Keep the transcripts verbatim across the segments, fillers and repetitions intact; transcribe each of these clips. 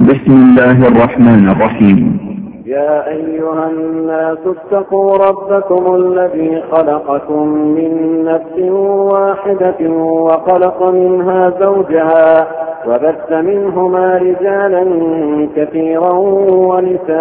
بسم الله الرحمن الرحيم. يا أيها الناس اتقوا ربكم الذي خلقكم من نفس واحدة وخلق منها زوجها وبث منهما رجالا كثيرا ونساء،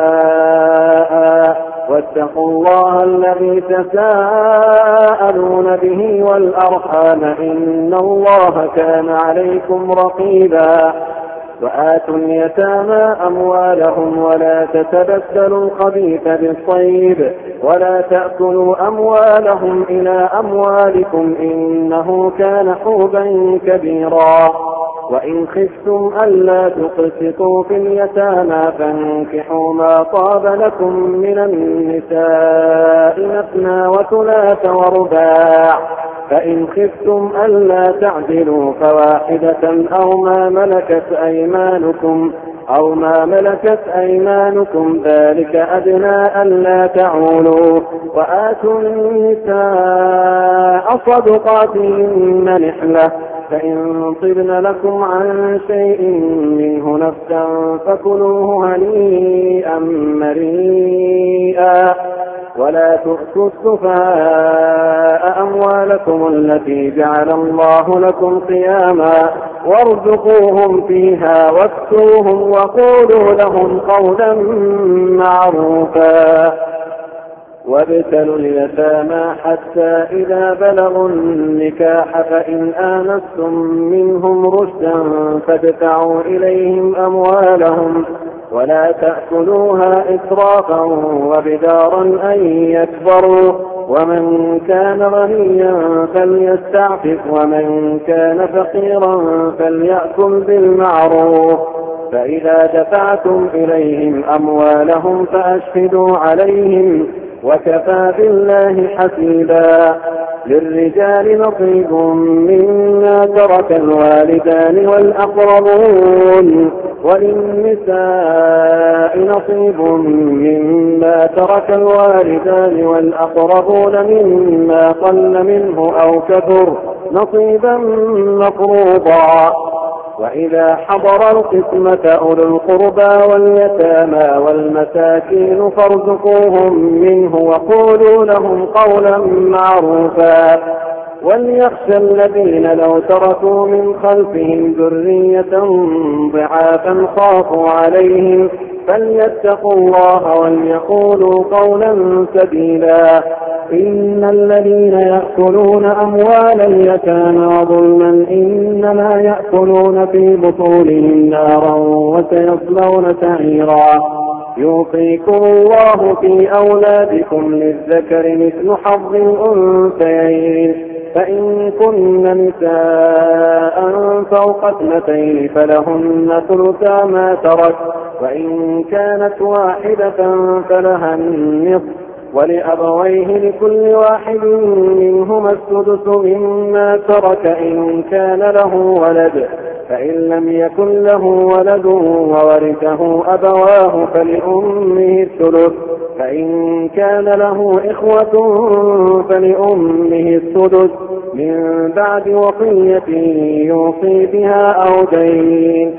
واتقوا الله الذي تساءلون به والأرحام إن الله كان عليكم رقيبا. وآتوا اليتامى أموالهم ولا تتبدلوا الخبيث بالطيب ولا تأكلوا أموالهم إلى أموالكم إنه كان حوبا كبيرا. وإن خفتم ألا تقسطوا في اليتامى فانكحوا ما طاب لكم من النساء مثنى وثلاث ورباع، فإن خفتم ألا تعدلوا فواحدة أو ما ملكت أيمانكم أو ما ملكت أيمانكم ذلك أدنى ألا تعولوا. وآتوا النساء صدقاتهن نحلة، فإن طبن لكم عن شيء منه نفسا فكلوه هنيئا مريئا. ولا تؤتوا السفهاء أموالكم التي جعل الله لكم قياما وارزقوهم فيها واكسوهم وقولوا لهم قولا معروفا. وابتلوا اليتامى حتى إذا بلغوا النكاح فإن آنستم منهم رشدا فادفعوا إليهم أموالهم ولا تأكلوها إسرافا وبدارا أن يكبروا. ومن كان غنيا فليستعفف ومن كان فقيرا فليأكل بالمعروف. فإذا دفعتم إليهم أموالهم فأشهدوا عليهم وكفى بالله حسيبا. للرجال نصيب مما ترك الوالدان والأقربون وللنساء نصيب مما ترك الوالدان والأقربون مما قل منه أو كثر نصيبا مفروضا. وإذا حضر القسمة أولو القربى واليتامى والمساكين فارزقوهم منه وقولوا لهم قولا معروفا. وليخشى الذين لو تركوا من خلفهم ذرية ضعافا خافوا عليهم فليتقوا الله وليقولوا قولا سديدا. إن الذين يأكلون أموال اليتامى ظلما إنما يأكلون في بطونهم نارا وسيصلون سعيرا. يوصيكم الله في أولادكم للذكر مثل حظ الأنثيين، فإن كن نساء فوق اثنتين فلهن ثلثا ما ترك، وإن كانت واحدة فلها النصف، ولأبويه لكل واحد منهما السدس مما ترك إن كان له ولد، فإن لم يكن له ولد وورثه أبواه فلأمه الثلث، فإن كان له إخوة فلأمه السدس من بعد وصية يوصي بها أو دين.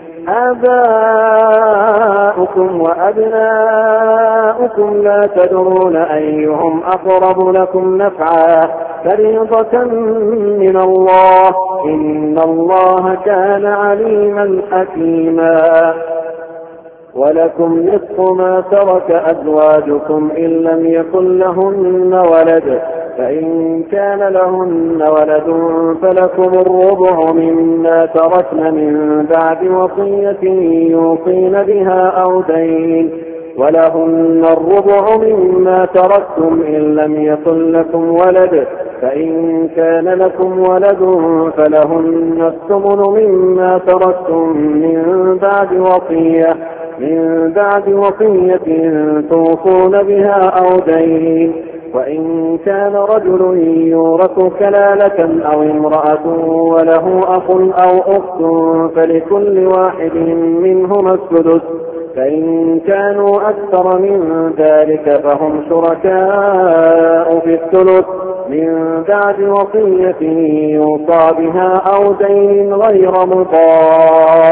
آباؤكم وأبناؤكم لا تدرون أيهم أقرب لكم نفعا فريضة من الله إن الله كان عليما حكيما. ولكم نصف ما ترك أزواجكم إن لم يكن لهن ولد، فإن كان لهن ولد فلكم الربع مما تركن من بعد وصية يوصين بها أو دين، ولهن الربع مما تركتم إن لم يكن لكم ولد، فإن كان لكم ولد فلهن الثمن مما تركتم من بعد وصية من بعد وصية توصون بها أو دين. وإن كان رجل يورث كلالة أو امرأة وله أخ أو أخت فلكل واحد منهما السدس، فإن كانوا أكثر من ذلك فهم شركاء في الثلث من بعد وصية يوصى بها أو دين غير مضار.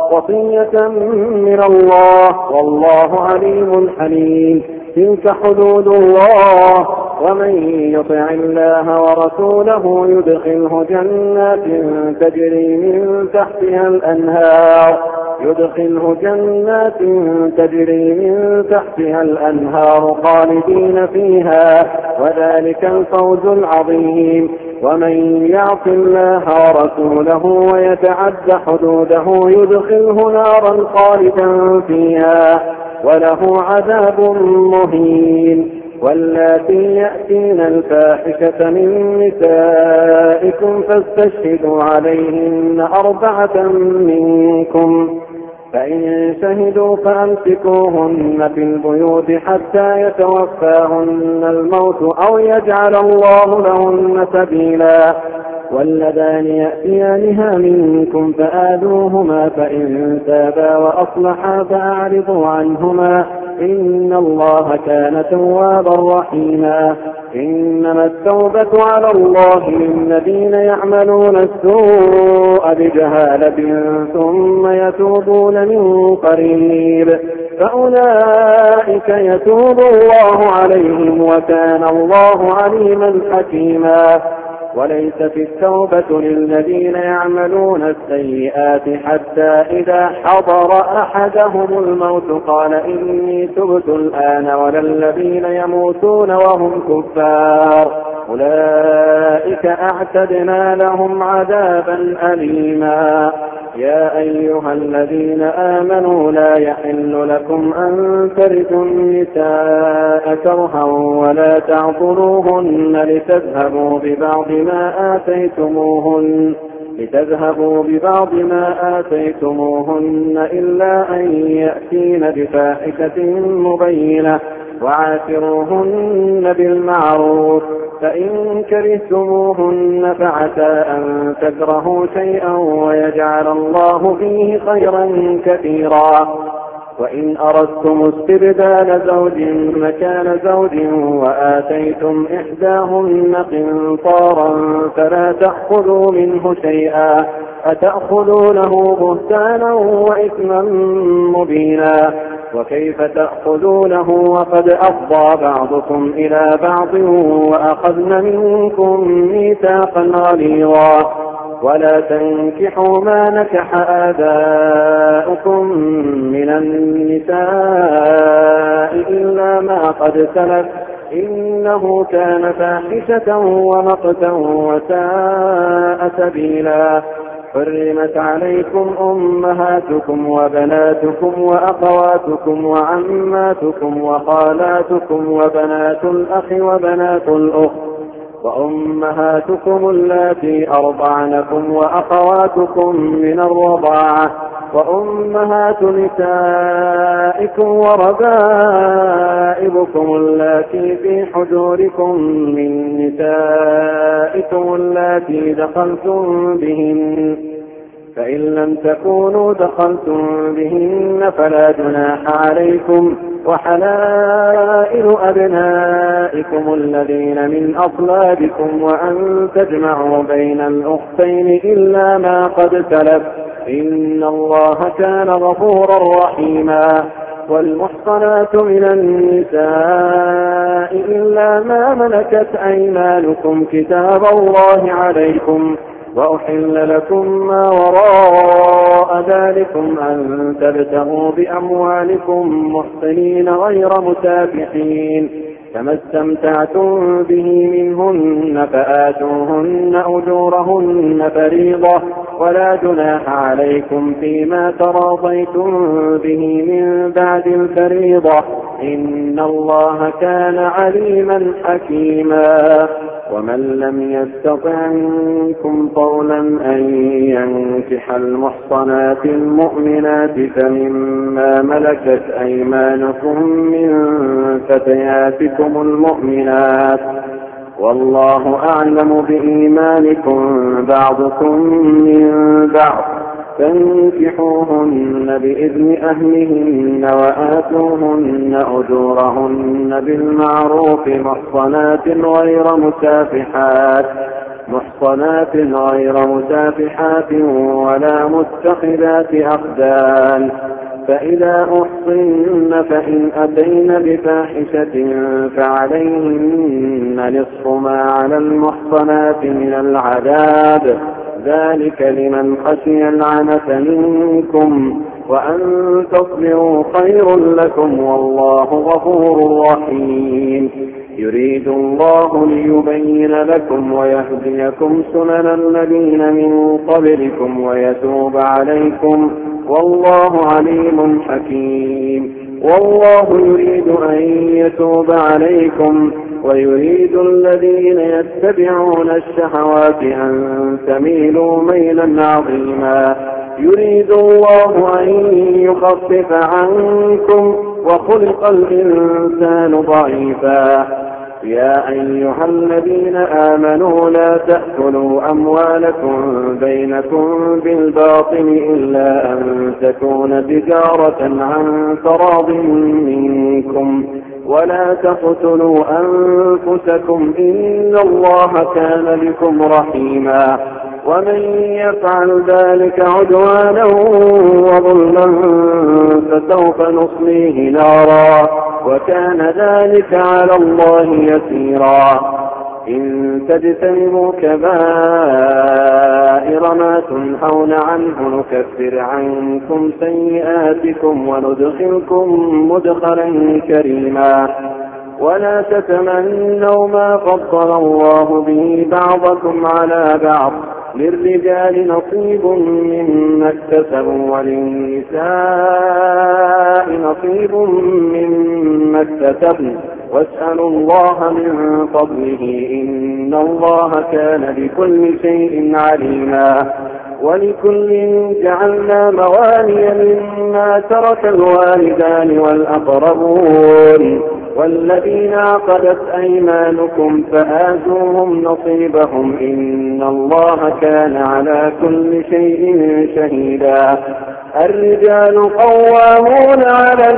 وصية من الله والله عليم حليم. تلك حدود الله ومن يطع الله ورسوله يدخله جنات تجري من تحتها الأنهار يدخله جنات تجري من تحتها الأنهار خالدين فيها وذلك الفوز العظيم. ومن يعص الله ورسوله ويتعد حدوده يدخله نارا خالدا فيها وله عذاب مهين. واللاتي يأتين الفاحشة من نسائكم فاستشهدوا عليهن أربعة منكم فإن شهدوا فأمسكوهن في البيوت حتى يتوفاهن الموت أو يجعل الله لهن سبيلا. واللذان يأتيانها منكم فآذوهما فإن تابا وأصلحا فأعرضوا عنهما إن الله كان توابا رحيما. إنما التوبة على الله للذين يعملون السوء بجهالة ثم يتوبون من قريب فأولئك يتوب الله عليهم وكان الله عليما حكيما. وليست التوبة للذين يعملون السيئات حتى إذا حضر أحدهم الموت قال إني تبت الآن ولا الذين يموتون وهم كفار أولئك أعتدنا لهم عذابا أليما. يا أيها الذين آمنوا لا يحل لكم أن ترثوا النساء كرها ولا تعضلوهن لتذهبوا ببعض ما آتيتموهن لتذهبوا ببعض ما آتيتموهن إلا أن يأتين بفاحشة مبينة وعاشروهن بالمعروف فإن كرهتموهن فعسى أن تكرهوا شيئا ويجعل الله فيه خيرا كثيرا. وإن أردتم استبدال زوج مكان زوج وآتيتم إحداهن قنطارا فلا تأخذوا منه شيئا أتأخذونه بهتانا وإثما مبينا. وكيف تأخذونه وقد أفضى بعضكم إلى بعض وأخذن منكم ميثاقا غليظا. ولا تنكحوا ما نكح آباؤكم من النساء إلا ما قد سلف إنه كان فاحشة ومقتا وساء سبيلا. حرمت عليكم أمهاتكم وبناتكم وأخواتكم وعماتكم وخالاتكم وبنات الأخ وبنات الأخت وأمهاتكم اللاتي أرضعنكم وأخواتكم من الرضاعة وأمهات نسائكم وربائبكم اللاتي في حجوركم من نسائكم اللاتي دخلتم بهن فإن لم تكونوا دخلتم بهن فلا جناح عليكم. وحلائل أبنائكم الذين من أصلابكم وأن تجمعوا بين الأختين إلا ما قد سلف إن الله كان غفورا رحيما. والمحصنات من النساء إلا ما ملكت أيمانكم كتاب الله عليكم وأحل لكم ما وراء ذلكم أن تبتغوا بأموالكم محصنين غير مسافحين فما استمتعتم به منهن فآتوهن أجورهن فريضة ولا جناح عليكم فيما تراضيتم به من بعد الفريضة إن الله كان عليما حكيما. ومن لم يستطع منكم قولا أن ينكح المحصنات المؤمنات فمما ملكت أيمانكم من فتياتكم المؤمنات والله أعلم بإيمانكم بعضكم من بعض فانكحوهن بإذن أهلهن وآتوهن أجورهن بالمعروف محصنات غير مسافحات محصنات غير مسافحات ولا متخذات أخدان، فإذا أحصن فإن أتين بفاحشة فعليهن نصف ما على المحصنات من العذاب، ذلك لمن خشي العنة منكم، وأن تصبروا خير لكم والله غفور رحيم. يريد الله ليبين لكم ويهديكم سنن الذين من قبلكم ويتوب عليكم، والله عليم حكيم. والله يريد أن يتوب عليكم ويريد الذين يتبعون الشهوات أن تميلوا ميلا عظيما. يريد الله أن يخفف عنكم وخلق الإنسان ضعيفا. يا أيها الذين آمنوا لا تأكلوا أموالكم بينكم بالباطل إلا أن تكون تجارة عن تراض منكم، ولا تقتلوا أنفسكم إن الله كان بكم رحيما. ومن يفعل ذلك عدوانا وظلما فسوف نصليه نارا، وكان ذلك على الله يسيرا. إن تجتنبوا كبائر ما تنهون عنه نكفر عنكم سيئاتكم وندخلكم مدخلا كريما. ولا تتمنوا ما فضل الله به بعضكم على بعض، للرجال نصيب مما اكتسبوا وللنساء نصيب مما اكتسبن، واسألوا الله من فضله إن الله كان بكل شيء عليما. ولكل جعلنا موالي مما ترك الوالدان والأقربون والذين عقدت أيمانكم فآتوهم نصيبهم إن الله كان على كل شيء شهيدا. الرجال قوامون على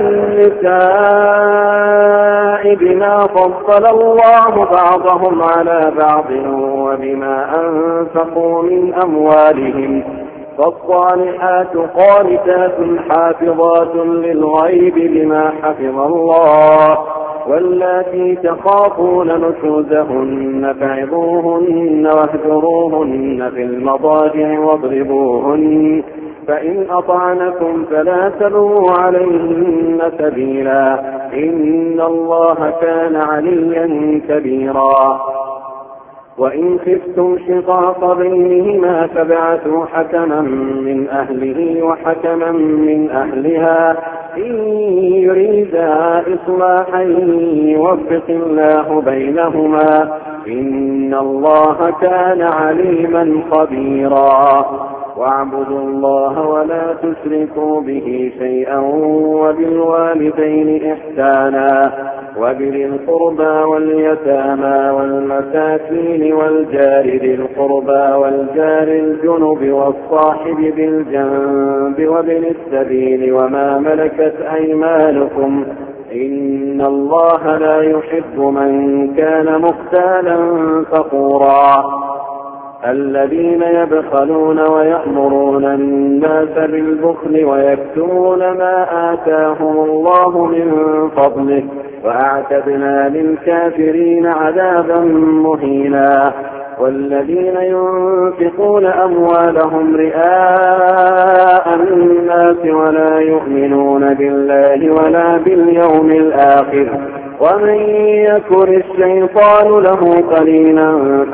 النساء بما فضل الله بعضهم على بعض وبما أنفقوا من أموالهم، فالصالحات قانتات حافظات للغيب بما حفظ الله، واللاتي تخافون نشوزهن فعظوهن واهجروهن في المضاجع واضربوهن، فإن أطعنكم فلا تبغوا عليهن سبيلا إن الله كان عليا كبيرا. وإن خفتم شقاق بينهما فابعثوا حكما من أهله وحكما من أهلها إن يريدا إصلاحا يوفق الله بينهما إن الله كان عليما خبيرا. واعبدوا الله ولا تشركوا به شيئا وبالوالدين إحسانا وبذي القربى واليتامى والمساكين والجار ذي القربى والجار الجنب والصاحب بالجنب وابن السبيل وما ملكت أيمانكم إن الله لا يحب من كان مختالا فخورا. الذين يبخلون ويأمرون الناس بالبخل ويكتمون ما آتاهم الله من فضله وأعتدنا للكافرين عذابا مهينا. والذين ينفقون أموالهم رئاء الناس ولا يؤمنون بالله ولا باليوم الآخر ومن يكن الشيطان له قرينا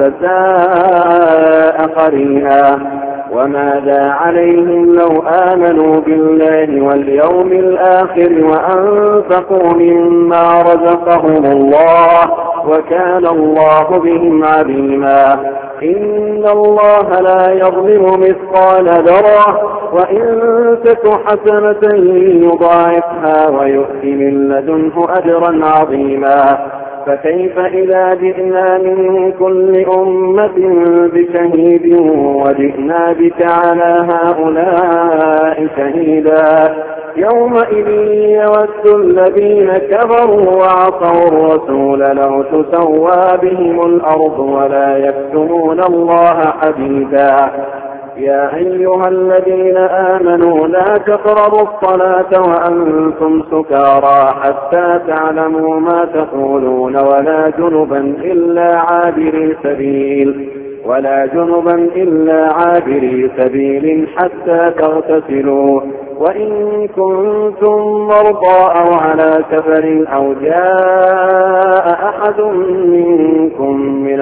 فساء قرينا. وماذا عليهم لو آمنوا بالله واليوم الآخر وأنفقوا مما رزقهم الله وكان الله بهم عليما. إن الله لا يظلم مثقال ذرة وإن تك حسنة يضاعفها ويؤتي من لدنه أجرا عظيما. فكيف إذا جئنا من كل أمة بشهيد وجئنا بك على هؤلاء شهيدا يومئذ يود الذين كفروا وعصوا الرسول لو تسوى بهم الأرض ولا يكتمون الله حديدا يا أيها الذين آمنوا لا تقربوا الصلاة وأنتم سكارى حتى تعلموا ما تقولون ولا جنبا إلا عابري سبيل ولا جنبا إلا عابري سبيل حتى تغتسلوا وإن كنتم مرضى أو على سفر أو جاء أحد منكم من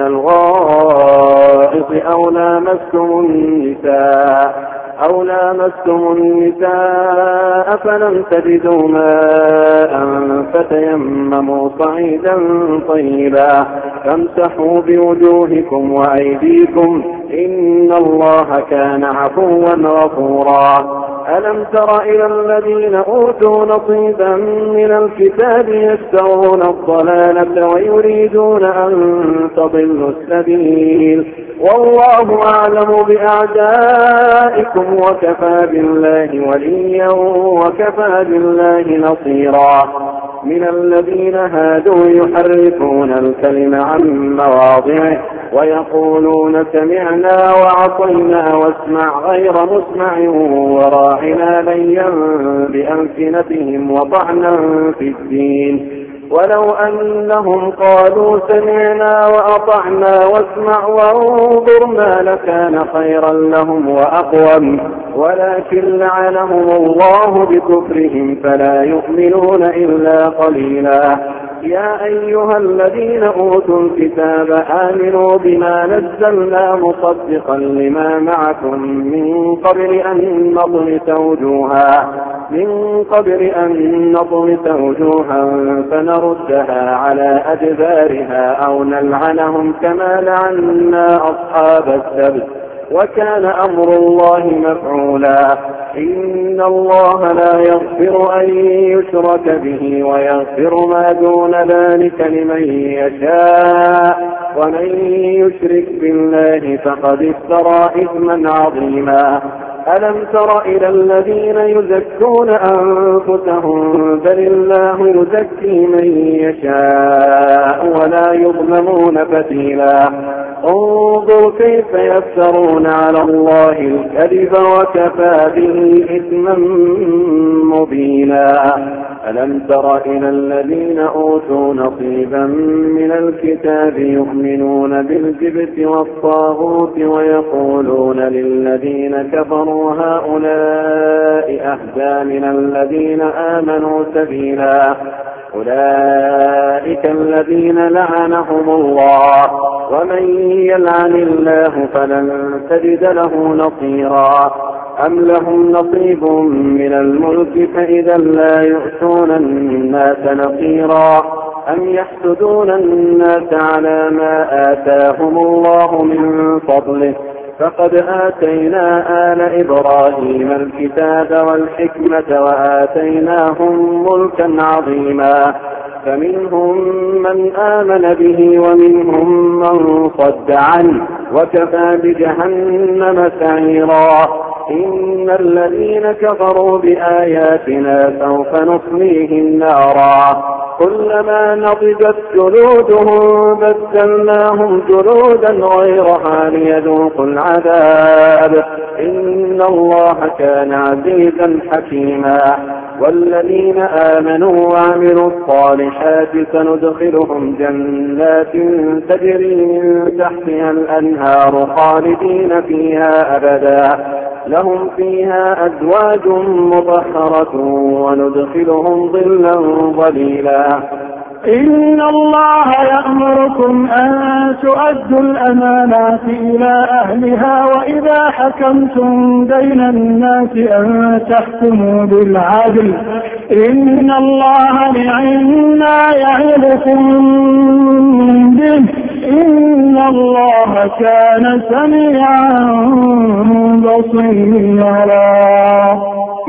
الغائط أو لامستم النساء أو لامستم النساء فلم تجدوا ماء فتيمموا صعيدا طيبا فامسحوا بوجوهكم وأيديكم إن الله كان عفوا غفورا ألم تر إلى الذين أوتوا نصيبا من الكتاب يشترون الضلالة ويريدون أن تضلوا السبيل والله أعلم بأعدائكم وكفى بالله وليا وكفى بالله نصيرا من الذين هادوا يحرفون الكلم عن مواضعه ويقولون سمعنا وعصينا واسمع غير مسمع وراعنا ليا بألسنتهم وطعنا في الدين ولو أنهم قالوا سمعنا وأطعنا واسمع وانظرنا لكان خيرا لهم وأقوم ولكن لعنهم الله بكفرهم فلا يؤمنون إلا قليلا يا أيها الذين أوتوا الكتاب آمنوا بما نزلنا مصدقا لما معكم من قبل أن نطمس وجوها من قبل أن نطمس وجوها فنردها على أدبارها أو نلعنهم كما لعنا أصحاب السبت وكان أمر الله مفعولا إن الله لا يغفر أن يشرك به ويغفر ما دون ذلك لمن يشاء ومن يشرك بالله فقد افترى إثما عظيما ألم تر إلى الذين يزكون أنفسهم بل الله يزكي من يشاء ولا يظلمون فتيلا انظر كيف يفترون على الله الكذب وكفى به إثما مبينا ألم تر إلى الذين أوتوا نصيبا من الكتاب يؤمنون بالجبت والطاغوت ويقولون للذين كفروا هؤلاء أهدى من الذين آمنوا سبيلا أولئك الذين لعنهم الله ومن يلعن الله فلن تجد له نصيرا أم لهم نصيب من الملك فإذا لا يؤتون الناس نصيرا أم يحسدون الناس على ما آتاهم الله من فضله فقد آتينا آل إبراهيم الكتاب والحكمة وآتيناهم ملكا عظيما فمنهم من آمن به ومنهم من صد عنه وكفى بجهنم سعيرا إن الذين كفروا بآياتنا سوف نصليهم نارا كلما نضجت جلودهم بدلناهم جلودا غيرها ليذوقوا العذاب إن الله كان عزيزا حكيما والذين آمنوا وعملوا الصالحات سندخلهم جنات تجري من تحتها الأنهار خالدين فيها أبدا لهم فيها أزواج مطهرة وندخلهم ظلا ظليلا إن الله يأمركم أن تؤدوا الأمانات إلى أهلها وإذا حكمتم بين الناس أن تحكموا بالعدل إن الله نعما يعظكم به إن الله كان سميعا بصيرا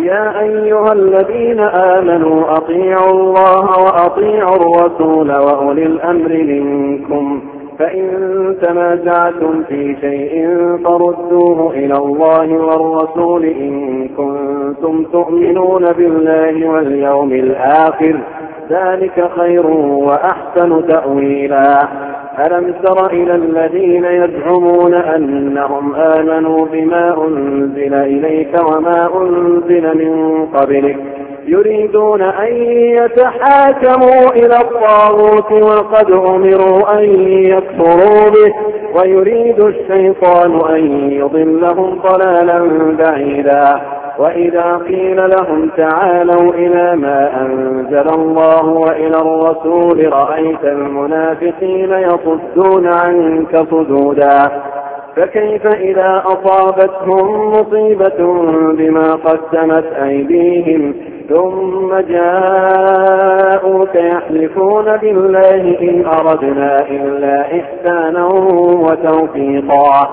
يا أيها الذين آمنوا أطيعوا الله وأطيعوا الرسول وأولي الأمر منكم فإن تنازعتم في شيء فردوه إلى الله والرسول إن كنتم تؤمنون بالله واليوم الآخر ذلك خير وأحسن تأويلا. ألم تر إلى الذين يزعمون أنهم آمنوا بما أنزل إليك وما أنزل من قبلك يريدون أن يتحاكموا إلى الطاغوت وقد أمروا أن يكفروا به ويريد الشيطان أن يضلهم ضلالا بعيدا. وإذا قيل لهم تعالوا إلى ما أنزل الله وإلى الرسول رأيت المنافقين يصدون عنك صدودا. فكيف إذا أصابتهم مصيبة بما قدمت أيديهم ثم جاءوك يحلفون بالله إن أردنا إلا إحسانا وتوفيقا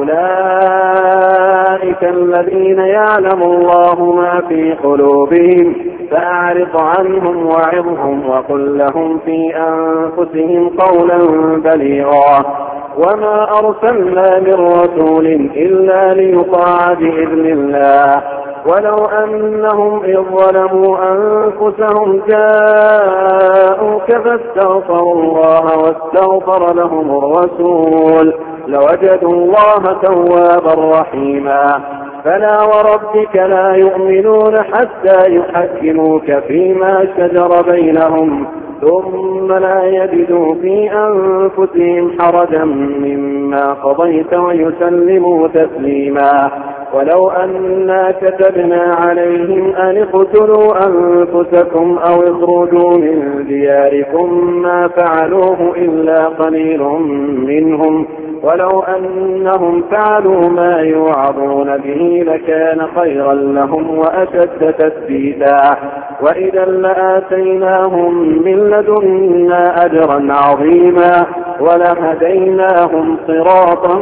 أولئك الذين يعلم الله ما في قلوبهم فأعرض عنهم وعظهم وقل لهم في أنفسهم قولا بليغا. وما أرسلنا من رسول إلا ليطاع بإذن الله ولو أنهم إذ ظلموا أنفسهم جاءوك فاستغفروا الله واستغفر لهم الرسول لوجدوا الله توابا رحيما. فلا وربك لا يؤمنون حتى يحكموك فيما شجر بينهم ثم لا يجدوا في أنفسهم حرجا مما قضيت ويسلموا تسليما. ولو أنا كتبنا عليهم أن اقتلوا أنفسكم أو اخرجوا من دياركم ما فعلوه إلا قليل منهم ولو أنهم فعلوا ما يوعظون به لكان خيرا لهم وأشد تثبيتا. وإذا لآتيناهم من لدنا أجرا عظيما ولهديناهم صراطا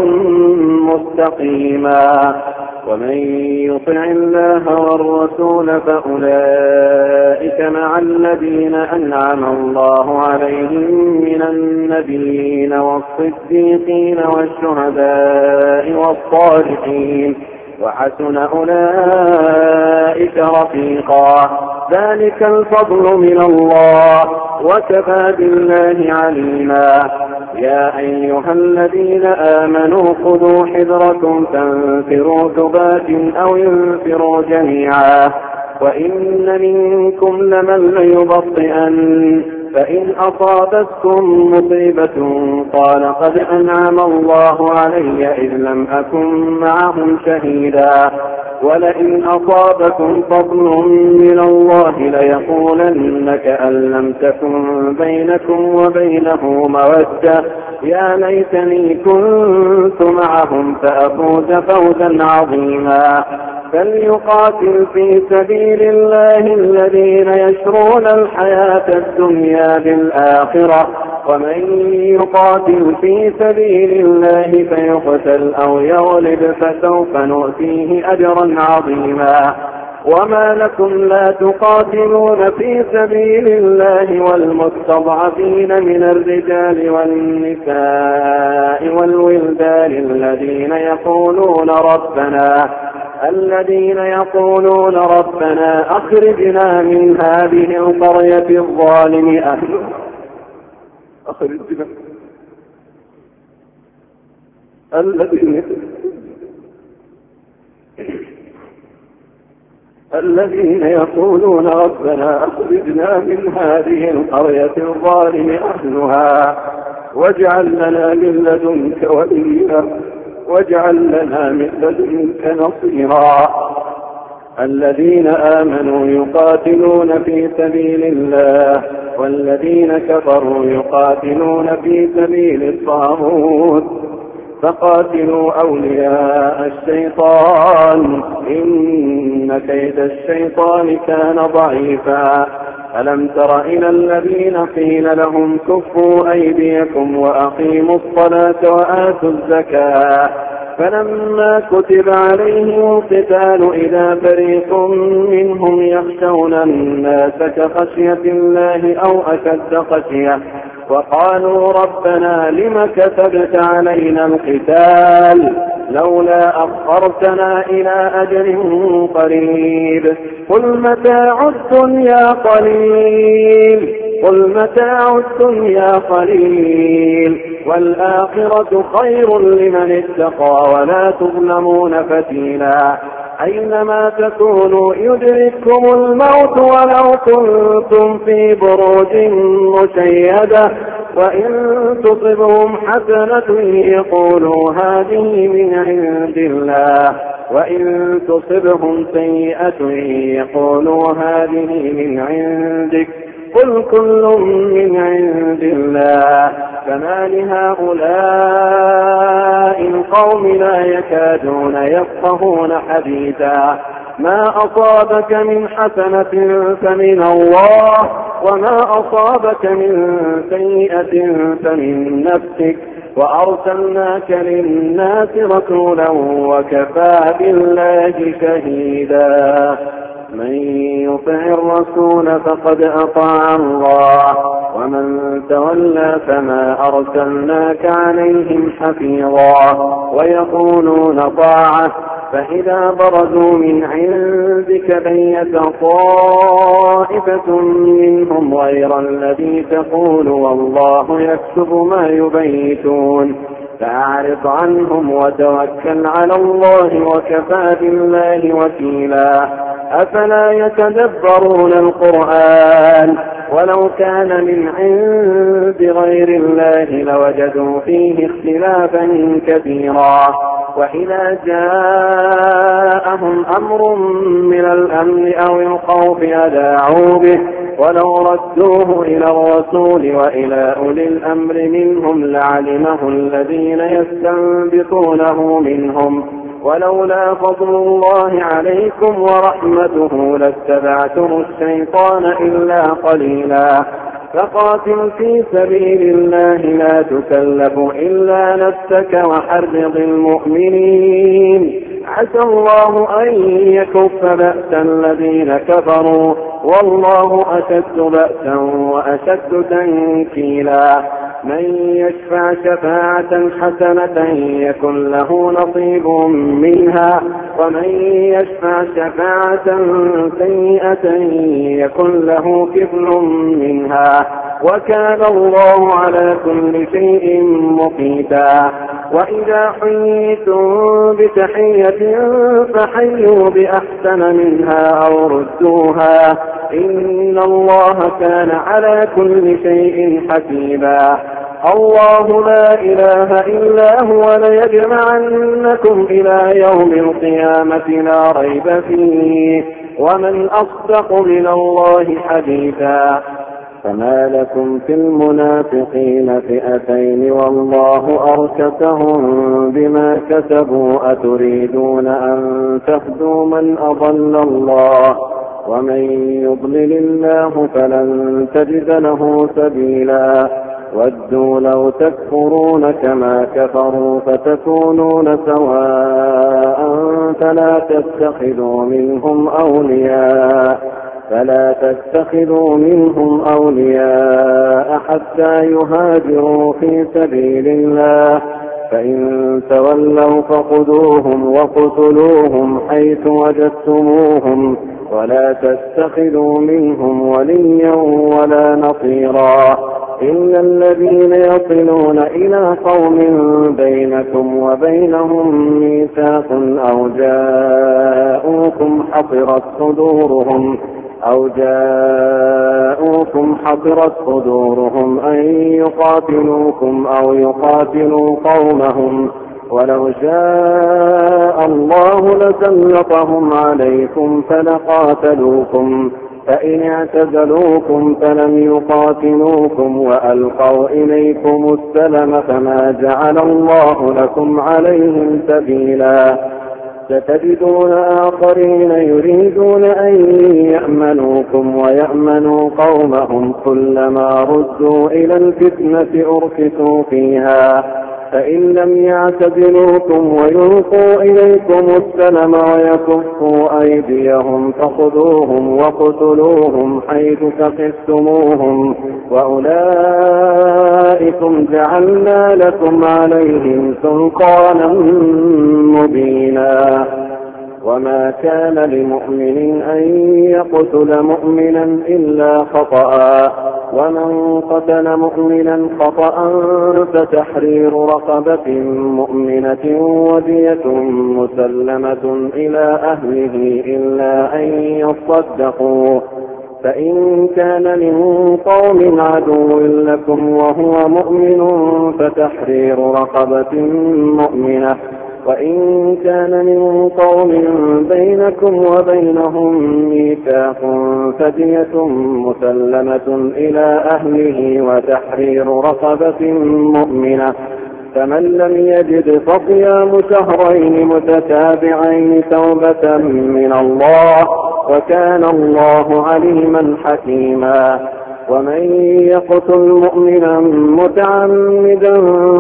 مستقيما. ومن يطع الله والرسول فأولئك مع الذين أنعم الله عليهم من النبيين والصديقين والشهداء والصالحين وحسن أولئك رفيقا. ذلك الفضل من الله وكفى بالله عليما. يا أيها الذين آمنوا خذوا حذركم فانفروا ثبات أو انفروا جميعا وإن منكم لمن ليبطئن فإن أصابتكم مصيبة قال قد أنعم الله علي إذ لم أكن معهم شهيدا ولئن أصابكم فضل من الله ليقولن كأن لم تكن بينكم وبينه مودة يا ليتني كنت معهم فأفوز فوزا عظيما. فليقاتل في سبيل الله الذين يشرون الحياة الدنيا بالآخرة ومن يقاتل في سبيل الله فيقتل أو يغلب فسوف نؤتيه أجرا عظيما. وما لكم لا تقاتلون في سبيل الله والمستضعفين من الرجال والنساء والولدان الذين يقولون ربنا الذين يقولون ربنا أخرجنا من هذه القرية الظالم أهلها أخرجنا الذين الذين يقولون ربنا أخرجنا من هذه القرية الظالم أهلها واجعل لنا من لدنك وليا واجعل لنا من لدنك نصيرا. الذين آمنوا يقاتلون في سبيل الله والذين كفروا يقاتلون في سبيل الطاغوت فقاتلوا أولياء الشيطان إن كيد الشيطان كان ضعيفا. ألم تر إلى الذين قيل لهم كفوا أيديكم وأقيموا الصلاة وآتوا الزكاة فلما كتب عليهم القتال إذا فريق منهم يخشون الناس كخشية الله أو أشد خشية وقالوا ربنا لم كتبت علينا القتال لولا أخرتنا إلى أجل قريب قل متاع الدنيا قليل قل متاع الدنيا قليل والآخرة خير لمن اتقى ولا تظلمون فتيلا أينما تكونوا يدرككم الموت ولو كنتم في بروج مشيدة وإن تصبهم حسنة يقولوا هذه من عند الله وإن تصبهم سيئة يقولوا هذه من عندك قل كل من عند الله فما لهؤلاء القوم لا يكادون يفقهون حديثا ما أصابك من حسنة فمن الله وما أصابك من سيئة فمن نفسك وأرسلناك للناس رسولا وكفى بالله شهيدا من يطع الرسول فقد أطاع الله ومن تولى فما أرسلناك عليهم حفيظا ويقولون طاعة فإذا برزوا من عندك بيت طائفة منهم غير الذي تقول والله يكتب ما يبيتون فأعرض عنهم وتوكل على الله وكفى بالله وكيلا أفلا يتدبرون القرآن ولو كان من عند غير الله لوجدوا فيه اختلافا كثيرا وإذا جاءهم أمر من الأمن أو الخوف أذاعوا به ولو ردوه إلى الرسول وإلى أولي الأمر منهم لعلمه الذين يستنبطونه منهم ولولا فضل الله عليكم ورحمته لاتبعتم الشيطان إلا قليلا فقاتل في سبيل الله لا تكلف إلا نفسك وحرض المؤمنين عسى الله أن يكف بأس الذين كفروا والله أشد بأسا وأشد تنكيلا من يشفع شفاعة حسنة يكن له نصيب منها ومن يشفع شفاعة سيئة يكن له كفل منها وكان الله على كل شيء مقيتا وإذا حييتم بتحية فحيوا بأحسن منها أو ردوها إن الله كان على كل شيء حسيبا الله لا إله إلا هو ليجمعنكم إلى يوم القيامة لا ريب فيه ومن أصدق من الله حديثا فما لكم في المنافقين فئتين والله أركسهم بما كسبوا أتريدون أن تهدوا من أضل الله ومن يضلل الله فلن تجد له سبيلا ودوا لو تكفرون كما كفروا فتكونون سواء فلا تتخذوا منهم أولياء فلا تتخذوا منهم أولياء حتى يهاجروا في سبيل الله فإن تولوا فخذوهم وقتلوهم حيث وجدتموهم ولا تتخذوا منهم وليا ولا نصيرا إلا الذين يصلون إلى قوم بينكم وبينهم ميثاق أو جاءوكم حصرت صدورهم أو جاءوكم حصرت صدورهم أن يقاتلوكم أو يقاتلوا قومهم ولو شاء الله لسلطهم عليكم فلقاتلوكم فإن اعتزلوكم فلم يقاتلوكم وألقوا إليكم السلم فما جعل الله لكم عليهم سبيلا ستجدون آخرين يريدون أن يأمنوكم ويأمنوا قومهم كلما ردوا إلى الفتنة أركسوا فيها فإن لم يعتزلوكم ويلقوا إليكم السلم ويكفوا أيديهم فخذوهم وقتلوهم حيث ثقفتموهم وأولئكم جعلنا لكم عليهم سلطانا مبينا. وما كان لمؤمن أن يقتل مؤمنا إلا خطأ ومن قتل مؤمنا خطأ فتحرير رقبة مؤمنة ودية مسلمة إلى أهله إلا أن يصدقوا فإن كان من قوم عدو لكم وهو مؤمن فتحرير رقبة مؤمنة وإن كان من قوم بينكم وبينهم ميثاق فدية مسلمة إلى أهله وتحرير رقبة مؤمنة فمن لم يجد فصيام شهرين متتابعين توبة من الله وكان الله عليما حكيما. ومن يقتل مؤمنا متعمدا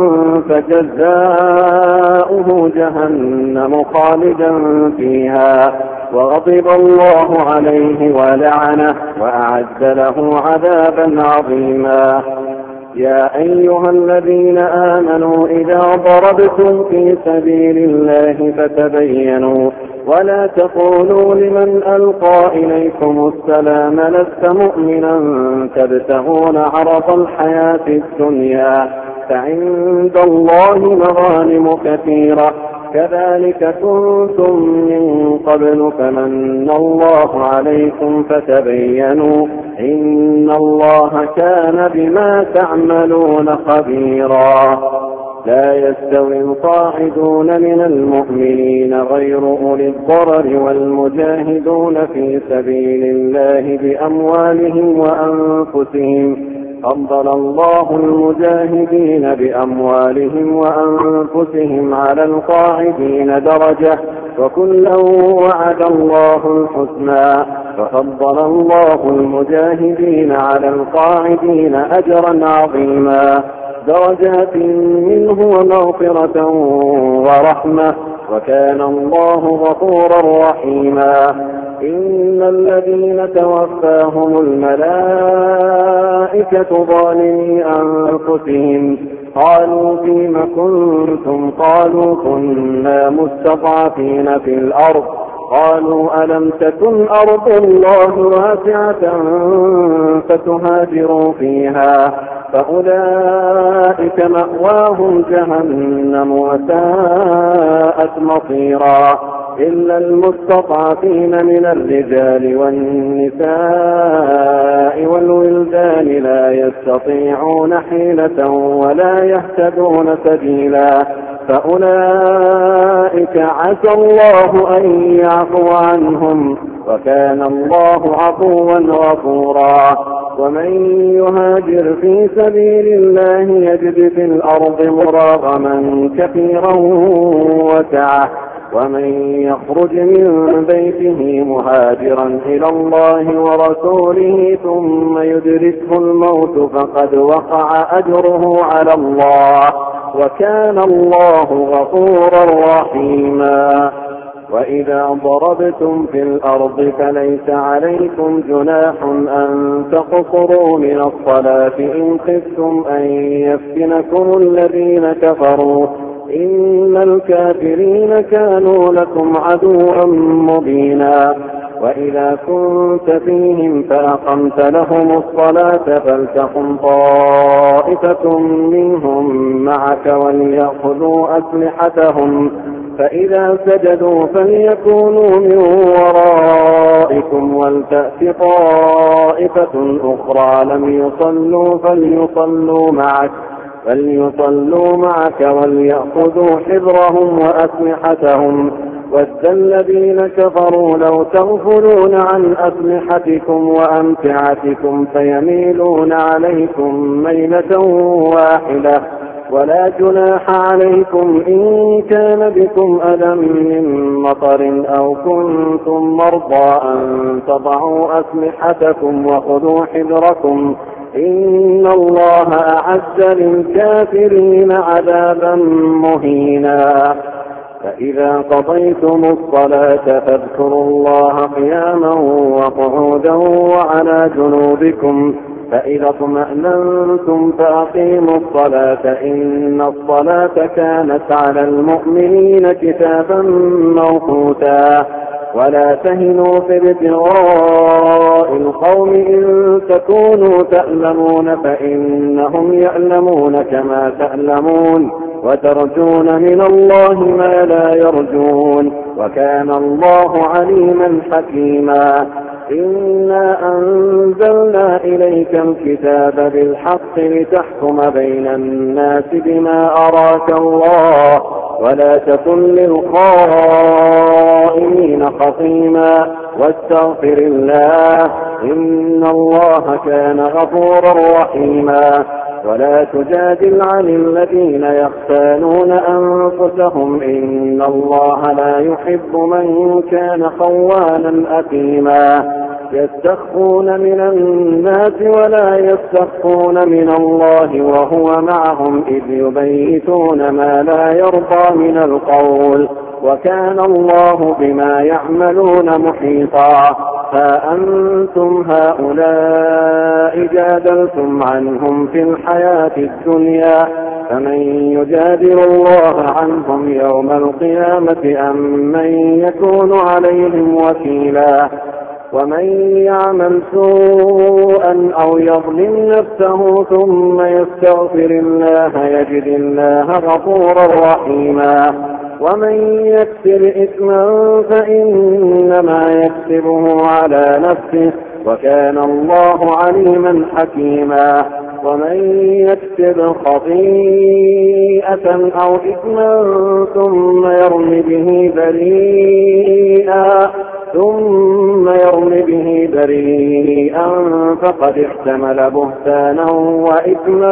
فجزاؤه جهنم خالدا فيها وغضب الله عليه ولعنه وأعد له عذابا عظيما. يا أيها الذين آمنوا إذا ضربتم في سبيل الله فتبينوا ولا تقولوا لمن ألقى إليكم السلام لست مؤمنا تبتغون عرض الحياة الدنيا فعند الله مغانم كثيرة كذلك كنتم من قبل فمن الله عليكم فتبينوا إن الله كان بما تعملون خبيرا. لا يستوي القاعدون من المؤمنين غير أولي الضرر والمجاهدون في سبيل الله بأموالهم وأنفسهم فضل الله المجاهدين بأموالهم وأنفسهم على القاعدين درجة وكلا وعد الله الحسنى ففضل الله المجاهدين على القاعدين أجرا عظيما درجات منه ومغفرة ورحمة وكان الله غفورا رحيما. إن الذين توفاهم الملائكة ظالمي أنفسهم قالوا فيم كنتم قالوا كنا مستضعفين في الأرض قالوا ألم تكن أرض الله واسعة فتهاجروا فيها فأولئك مأواهم جهنم وساءت مصيرا إلا المستضعفين من الرجال والنساء والولدان لا يستطيعون حيلة ولا يهتدون سبيلا فأولئك عسى الله أن يعفو عنهم وكان الله عفوا غفورا. ومن يهاجر في سبيل الله يجد في الأرض مراغما كثيرا وسعة ومن يخرج من بيته مهاجرا إلى الله ورسوله ثم يدركه الموت فقد وقع أجره على الله وكان الله غفورا رحيما. وإذا ضربتم في الأرض فليس عليكم جناح أن تقصروا من الصلاة إن خفتم أن يفتنكم الذين كفروا إن الكافرين كانوا لكم عدوا مبينا. وإذا كنت فيهم فأقمت لهم الصلاة فلتقم طائفة منهم معك وليأخذوا أسلحتهم فإذا سجدوا فليكونوا من ورائكم ولتأت طائفة أخرى لم يصلوا فليصلوا معك فليصلوا معك وليأخذوا حذرهم وأسلحتهم ود الذين كفروا لو تغفلون عن أسلحتكم وأمتعتكم فيميلون عليكم ميلة واحدة ولا جناح عليكم إن كان بكم أذى من مطر أو كنتم مرضى أن تضعوا أسلحتكم وخذوا حذركم إن الله أعد للكافرين عذابا مهينا. فإذا قضيتم الصلاة فاذكروا الله قياما وقعودا وعلى جنوبكم، فإذا اطمأننتم فأقيموا الصلاة إن الصلاة كانت على المؤمنين كتابا موقوتا. ولا تهنوا في ابتغاء القوم إن تكونوا تألمون فإنهم يألمون كما تألمون وترجون من الله ما لا يرجون وكان الله عليما حكيما. إنا أنزلنا إليك الكتاب بالحق لتحكم بين الناس بما أراك الله ولا تكن للخائنين خصيما واستغفر الله إن الله كان غفورا رحيما. ولا تجادل عن الذين يختانون أنفسهم إن الله لا يحب من كان خوانا أثيما. يستخفون من الناس ولا يستخفون من الله وهو معهم إذ يبيتون ما لا يرضى من القول وكان الله بما يعملون محيطا. ها أنتم هؤلاء جادلتم عنهم في الحياة الدنيا فمن يجادل الله عنهم يوم القيامة أم من يكون عليهم وكيلا. ومن يعمل سوءا أو يظلم نفسه ثم يستغفر الله يجد الله غفورا رحيما. ومن يكسب إثما فإنما يكسبه على نفسه وكان الله عليما حكيما. ومن يكسب خطيئة أو إثما ثم يرم به بريئا ثم يرم به بريئا فقد احتمل بهتانا وإثما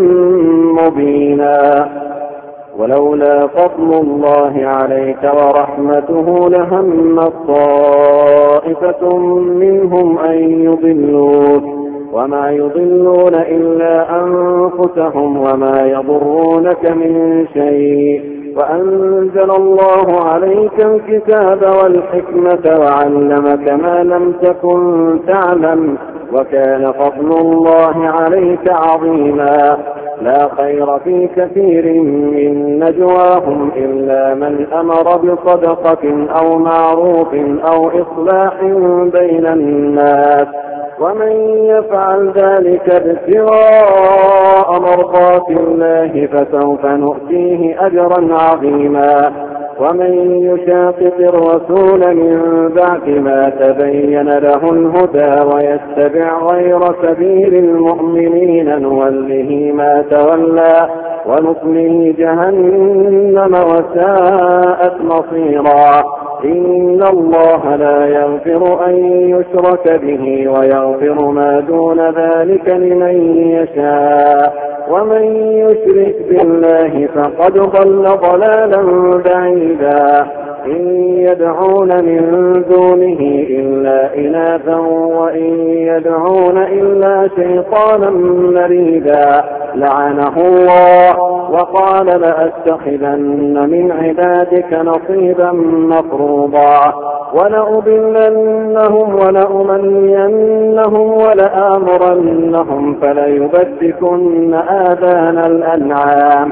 مبينا. ولولا فضل الله عليك ورحمته لهم طائفة منهم أن يضلوك وما يضلون إلا أنفسهم وما يضرونك من شيء. وأنزل الله عليك الكتاب والحكمة وعلمك ما لم تكن تعلم وكان فضل الله عليك عظيما. لا خير في كثير من نجواهم إلا من أمر بصدقة أو معروف أو إصلاح بين الناس ومن يفعل ذلك ابتغاء مرضات الله فسوف نؤتيه أجرا عظيما. ومن يشاقق الرسول من بعد ما تبين له الهدى ويتبع غير سبيل المؤمنين نوله ما تولى ونصله جهنم وساءت مصيرا. إن الله لا يغفر أن يشرك به ويغفر ما دون ذلك لمن يشاء ومن يشرك بالله فقد ضل ضلالا بعيدا. إن يدعون من دونه إلا إناثا وإن يدعون إلا شيطانا مريدا لعنه الله وقال لأتخذن من عبادك نصيبا مفروضا. ولأضلنهم ولأمنينهم ولآمرنهم فليبتكن آذان الأنعام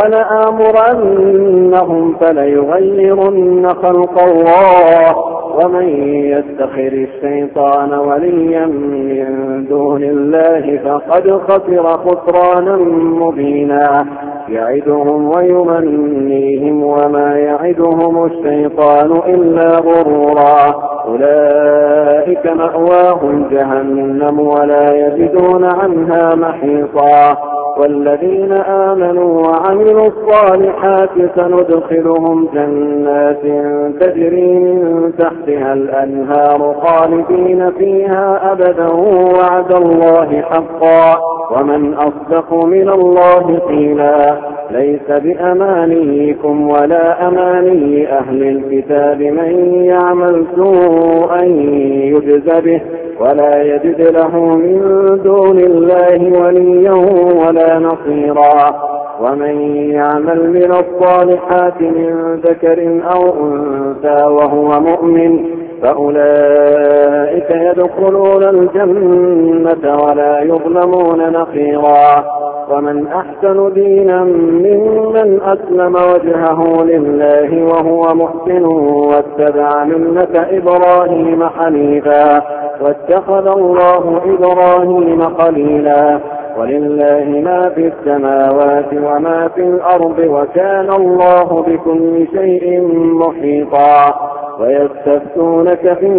ولآمرنهم فليغيرن خلق الله. ومن يتخذ الشيطان وليا من دون الله فقد خسر خسرانا مبينا. يعدهم ويمنيهم وما يعدهم الشيطان إلا غرورا. أولئك مأواهم جهنم ولا يجدون عنها محيصا. والذين آمنوا وعملوا الصالحات سندخلهم جنات تجري من تحتها الأنهار خالدين فيها أبدا وعد الله حقا ومن أصدق من الله قيلا. ليس بأمانيكم ولا أماني أهل الكتاب من يعمل سوءا يجز به ولا يجد له من دون الله وليا ولا نصيرا. ومن يعمل من الصالحات من ذكر أو أنثى وهو مؤمن فأولئك يدخلون الجنة ولا يظلمون نقيرا. ومن أحسن دينا ممن أسلم وجهه لله وهو محسن واتبع ملة إبراهيم حنيفا واتخذ الله إبراهيم خليلا. ولله ما في السماوات وما في الأرض وكان الله بكل شيء محيطا. ويستفتونك في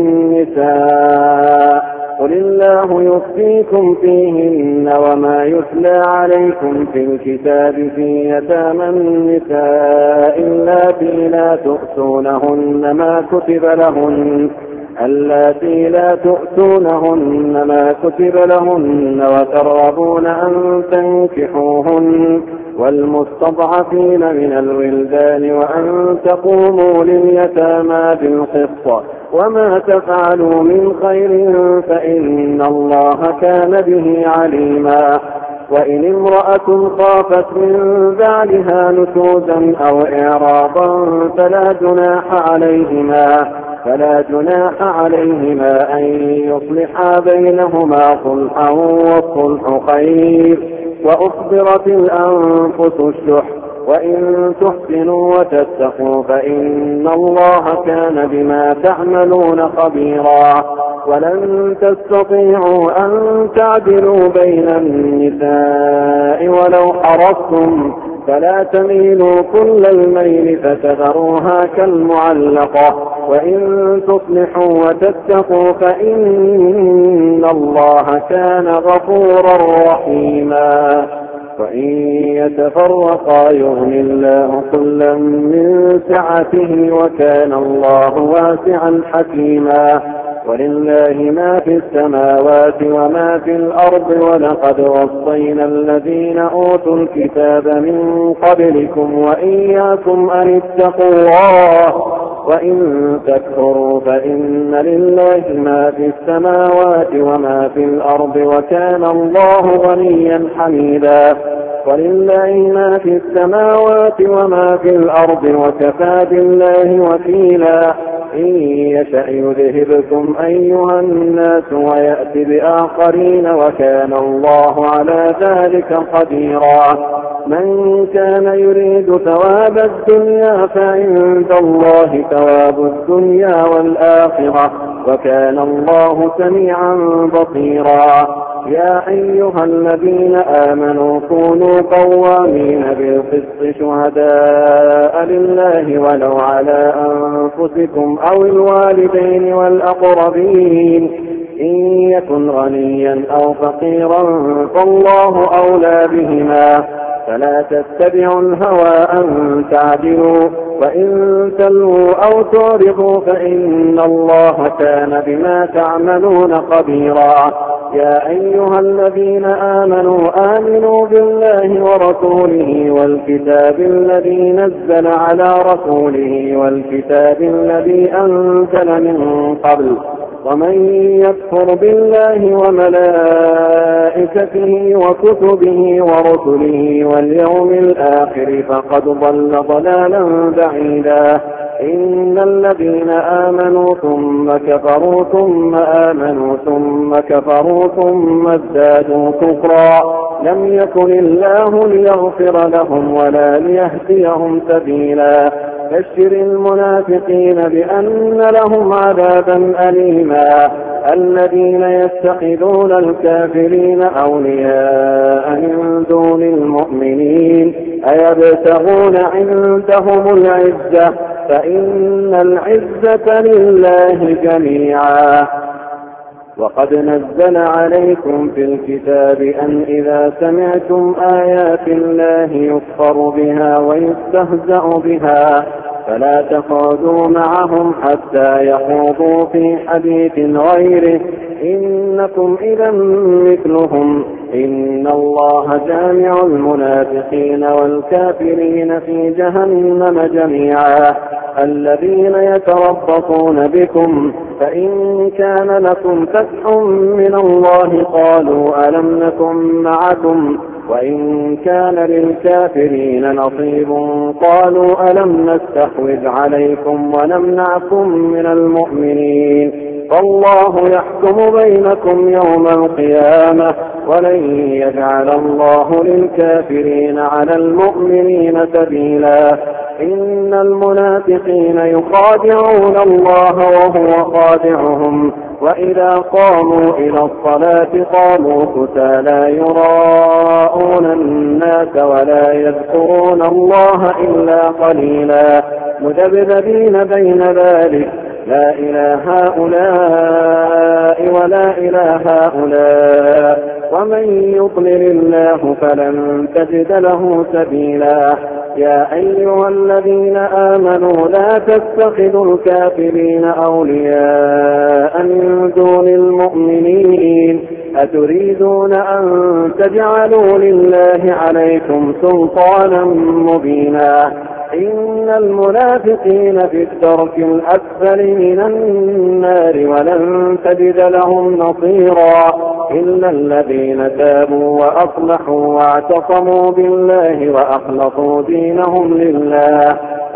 النساء قل الله يفتيكم فيهن وما يتلى عليكم في الكتاب في يتامى النساء اللاتي لا تؤتونهن ما كتب لهن اللاتي لا تؤتونهن ما كتب لهن وترغبون أن تنكحوهن والمستضعفين من الولدان وأن تقوموا لليتامى بالقسط وما تفعلوا من خير فإن الله كان به عليما. وإن امرأة خافت من بعدها نشوزا أو إعراضا فلا جناح عليهما فلا جناح عليهما أن يصلحا بينهما صلحا والصلح خير. وأحضرت الأنفس الشح وإن تحسنوا وتتقوا فإن الله كان بما تعملون خبيرا. ولن تستطيعوا أن تعدلوا بين النساء ولو حرصتم فلا تميلوا كل الميل فتذروها كالمعلقة. وإن تصلحوا وتتقوا فإن الله كان غفورا رحيما. وإن يتفرقا يغن الله كلا من سعته وكان الله واسعا حكيما. ولله ما في السماوات وما في الأرض ولقد وصينا الذين أوتوا الكتاب من قبلكم وإياكم أن اتقوا الله وإن تكفروا فإن لله ما في السماوات وما في الأرض وكان الله غنيا حميدا. ولله ما في السماوات وما في الأرض وكفى بالله وكيلا. إن يشأ يذهبكم أيها الناس ويأت بآخرين وكان الله على ذلك قديرا. من كان يريد ثواب الدنيا فعند الله ثواب الدنيا والآخرة وكان الله سميعا بصيرا. يا أيها الذين آمنوا كونوا قوامين بالقسط شهداء لله ولو على أنفسكم أو الوالدين والأقربين إن يكن غنيا أو فقيرا فالله أولى بهما فلا تتبعوا الهوى أن تعدلوا وإن تلووا أو تعرضوا فإن الله كان بما تعملون خبيرا. يا أيها الذين آمنوا آمنوا بالله ورسوله والكتاب الذي نزل على رسوله والكتاب الذي أنزل من قبل ومن يكفر بالله وملائكته وكتبه ورسله واليوم الآخر فقد ضل ضلالا بعيدا. إن الذين آمنوا ثم كفروا ثم آمنوا ثم كفروا ثم ازدادوا كفرا لم يكن الله ليغفر لهم ولا ليهديهم سبيلا. بشر المنافقين بأن لهم عذابا أليما. الذين يتخذون الكافرين أولياء من دون المؤمنين أيبتغون عندهم العزة فإن العزة لله جميعا. وقد نزل عليكم في الكتاب أن إذا سمعتم آيات الله يكفر بها ويستهزأ بها فلا تقعدوا معهم حتى يخوضوا في حديث غيره إنكم إذا مثلهم إن الله جامع المنافقين والكافرين في جهنم جميعا. الذين يتربصون بكم فإن كان لكم فتح من الله قالوا ألم نكن معكم وإن كان للكافرين نصيب قالوا ألم نستحوذ عليكم ونمنعكم من المؤمنين فالله يحكم بينكم يوم القيامة ولن يجعل الله للكافرين على المؤمنين سبيلا إن المنافقين يخادعون الله وهو خادعهم وإذا قاموا إلى الصلاة قاموا كسالى يراءون الناس ولا يذكرون الله إلا قليلا مذبذبين بين ذلك لا إله هؤلاء ولا إله هؤلاء ومن يضلل الله فلن تجد له سبيلا يا أيها الذين آمنوا لا تتخذوا الكافرين أولياء من دون المؤمنين أتريدون أن تجعلوا لله عليكم سلطانا مبينا إن المنافقين في الدرك الأسفل من النار ولن تجد لهم نصيرا إلا الذين تابوا وأصلحوا واعتصموا بالله وأخلصوا دينهم لله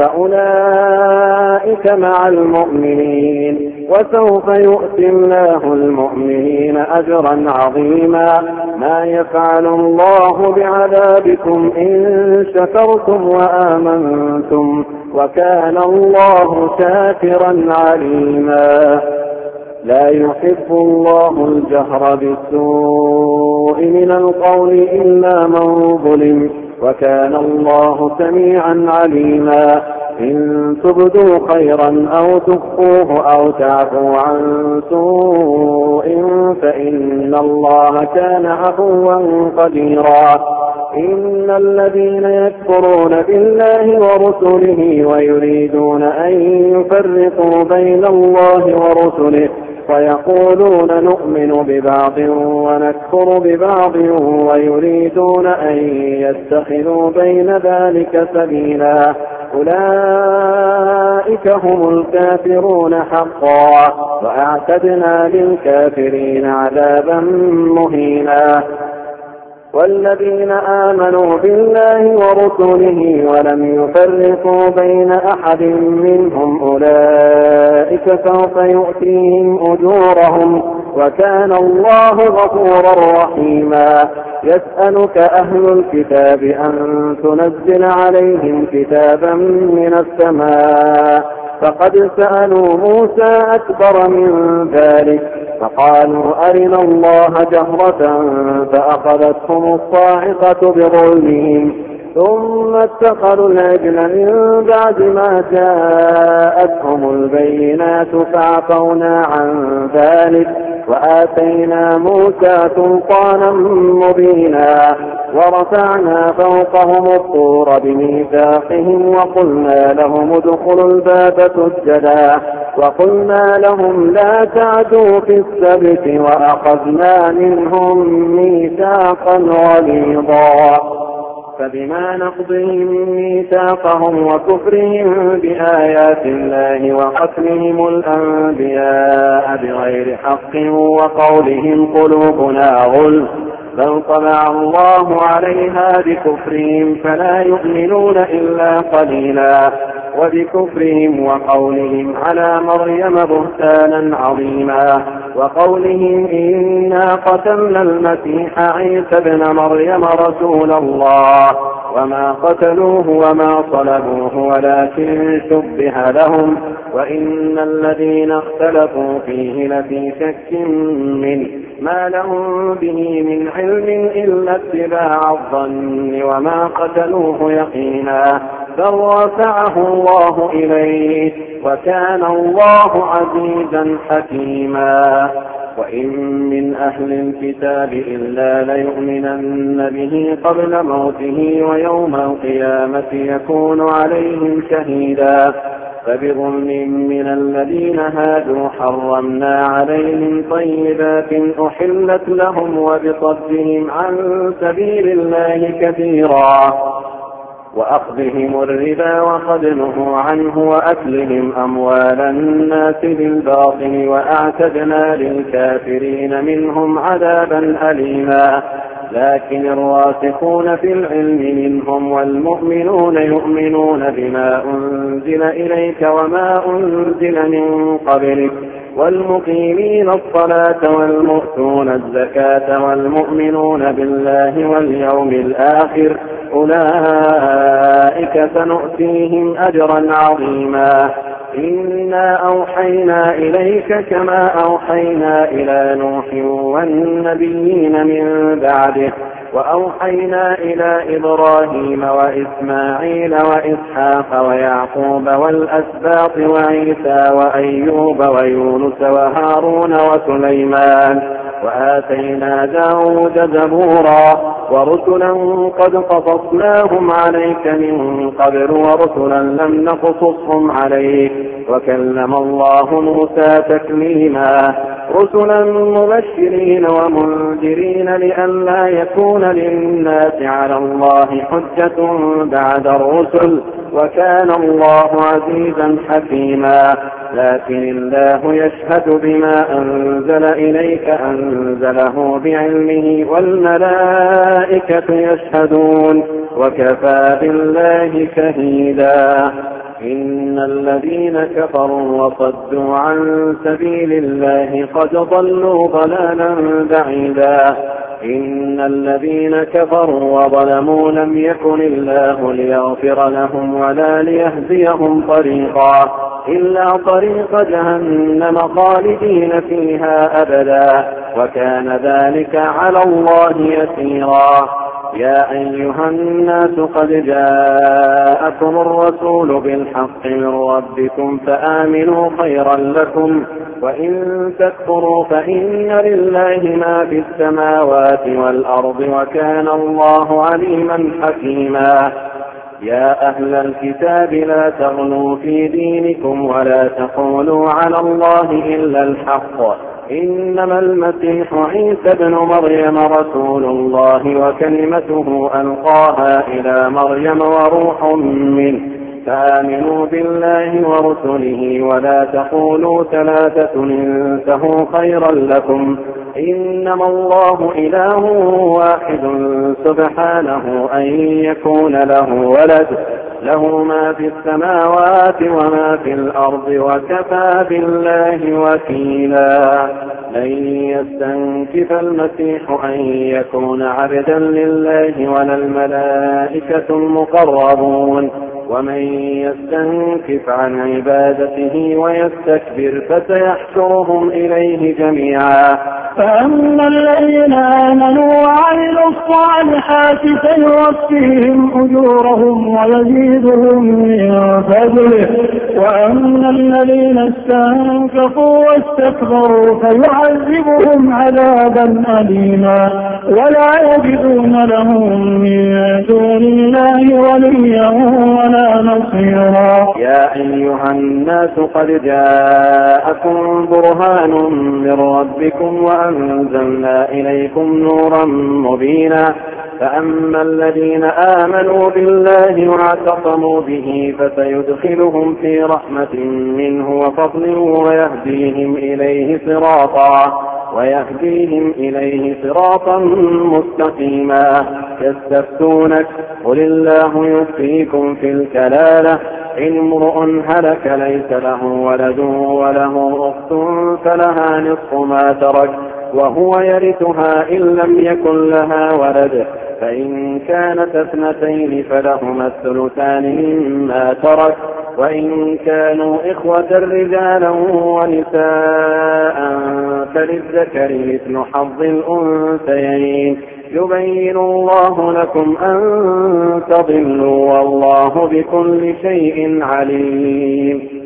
فأولئك مع المؤمنين وسوف يؤتي الله المؤمنين أجرا عظيما ما يفعل الله بعذابكم إن شكرتم وآمنتم وكان الله شاكرا عليما لا يحب الله الجهر بالسوء من القول إلا من ظلم وكان الله سميعا عليما إن تبدوا خيرا أو تخفوه أو تعفوا عن سوء فإن الله كان عفوا قديرا إن الذين يكفرون بالله ورسله ويريدون أن يفرقوا بين الله ورسله ويقولون نؤمن ببعض ونكفر ببعض ويريدون أن يتخذوا بين ذلك سبيلا أولئك هم الكافرون حقا وأعتدنا للكافرين عذابا مهينا والذين آمنوا بالله ورسله ولم يفرقوا بين أحد منهم أولئك سوف يؤتيهم أجورهم وكان الله غفورا رحيما يسألك أهل الكتاب أن تنزل عليهم كتابا من السماء فقد سألوا موسى أكبر من ذلك فقالوا أرنا الله جهرة فأخذتهم الصاعقة بظلمهم ثم اتخذوا العجل من بعد ما جاءتهم البينات فعفونا عن ذلك وآتينا موسى سلطانا مبينا ورفعنا فوقهم الطور بميثاقهم وقلنا لهم ادخلوا الباب سجدا وقلنا لهم لا تعدوا في السبت وأخذنا منهم ميثاقا غليظا فبما نقضهم ميثاقهم وكفرهم بآيات الله وقتلهم الأنبياء بغير حق وقولهم قلوبنا غلف بل طبع الله عليها بكفرهم فلا يؤمنون إلا قليلا وبكفرهم وقولهم على مريم بهتانا عظيما وقولهم إنا قتلنا المسيح عيسى ابن مريم رسول الله وما قتلوه وما صلبوه ولكن شبه لهم وإن الذين اختلفوا فيه لفي شك منه ما لهم به من علم إلا اتباع الظن وما قتلوه يقينا بل رفعه الله إليه وكان الله عزيزا حكيما وإن من أهل الكتاب إلا ليؤمنن به قبل موته ويوم القيامة يكون عليهم شهيدا فبظلم من الذين هادوا حرمنا عليهم طيبات أحلت لهم وبصدهم عن سبيل الله كثيرا وأخذهم الربا وقد نهوا عنه وأكلهم أموال الناس بالباطل وأعتدنا للكافرين منهم عذابا أليما. لكن الراسخون في العلم منهم والمؤمنون يؤمنون بما أنزل إليك وما أنزل من قبلك والمقيمين الصلاة والمؤتون الزكاة والمؤمنون بالله واليوم الآخر أولئك سنؤتيهم أجرا عظيما. إنا أوحينا إليك كما أوحينا إلى نوح والنبيين من بعده وأوحينا إلى إبراهيم وإسماعيل وإسحاق ويعقوب والأسباط وعيسى وأيوب ويونس وهارون وسليمان وآتينا داود زبورا ورسلا قد قصصناهم عليك من قبل ورسلا لم نقصصهم عليك وكلم الله موسى تكليما. رسلا مبشرين ومنذرين لئلا يكون للناس على الله حجة بعد الرسل وكان الله عزيزا حكيما. لكن الله يشهد بما أنزل إليك أنزله بعلمه والملائكة يشهدون وكفى بالله شهيدا. إن الذين كفروا وصدوا عن سبيل الله قد ضلوا ضلالا بعيدا. إن الذين كفروا وظلموا لم يكن الله ليغفر لهم ولا ليهديهم طريقا إلا طريق جهنم خالدين فيها أبدا وكان ذلك على الله يسيرا. يا أيها الناس قد جاءكم الرسول بالحق من ربكم فآمنوا خيرا لكم وإن تكفروا فإن لله ما في السماوات والأرض وكان الله عليما حكيما. يا أهل الكتاب لا تغلوا في دينكم ولا تقولوا على الله إلا الحق إنما المسيح عيسى ابن مريم رسول الله وكلمته ألقاها إلى مريم وروح منه فآمنوا بالله ورسله ولا تقولوا ثلاثة انتهوا خيرا لكم إنما الله إله واحد سبحانه أن يكون له ولد له ما في السماوات وما في الأرض وكفى بالله وكيلا. لن يستنكف المسيح أن يكون عبدا لله ولا الملائكة المقربون ومن يستنكف عن عبادته ويستكبر فسيحشرهم إليه جميعا. فأما الذين آمنوا وعملوا الصالحات فيوفيهم أجورهم ويزيدهم من فضله وأما الذين استنكفوا واستكبروا فيعذبهم عذابا أليما ولا يجدون لهم من دون الله وليا ولا نصيرا. يا أيها الناس قد جاءكم برهان من ربكم وأنزلنا إليكم نورا مبينا. فأما الذين آمنوا بالله واعتصموا به فسيدخلهم في رحمة منه وفضل ويهديهم إليه صراطا ويهديهم إليه صراطا مستقيما. يستفتونك قل الله يفتيكم في الكلالة إن امرؤ هلك ليس له ولد وله أخت فلها نصف ما ترك وهو يرثها إن لم يكن لها ولد فإن كانت اثنتين فلهما الثلثان مما ترك وإن كانوا إخوة رجالا ونساء فللذكر مثل حظ الأنثيين يبين الله لكم أن تضلوا والله بكل شيء عليم.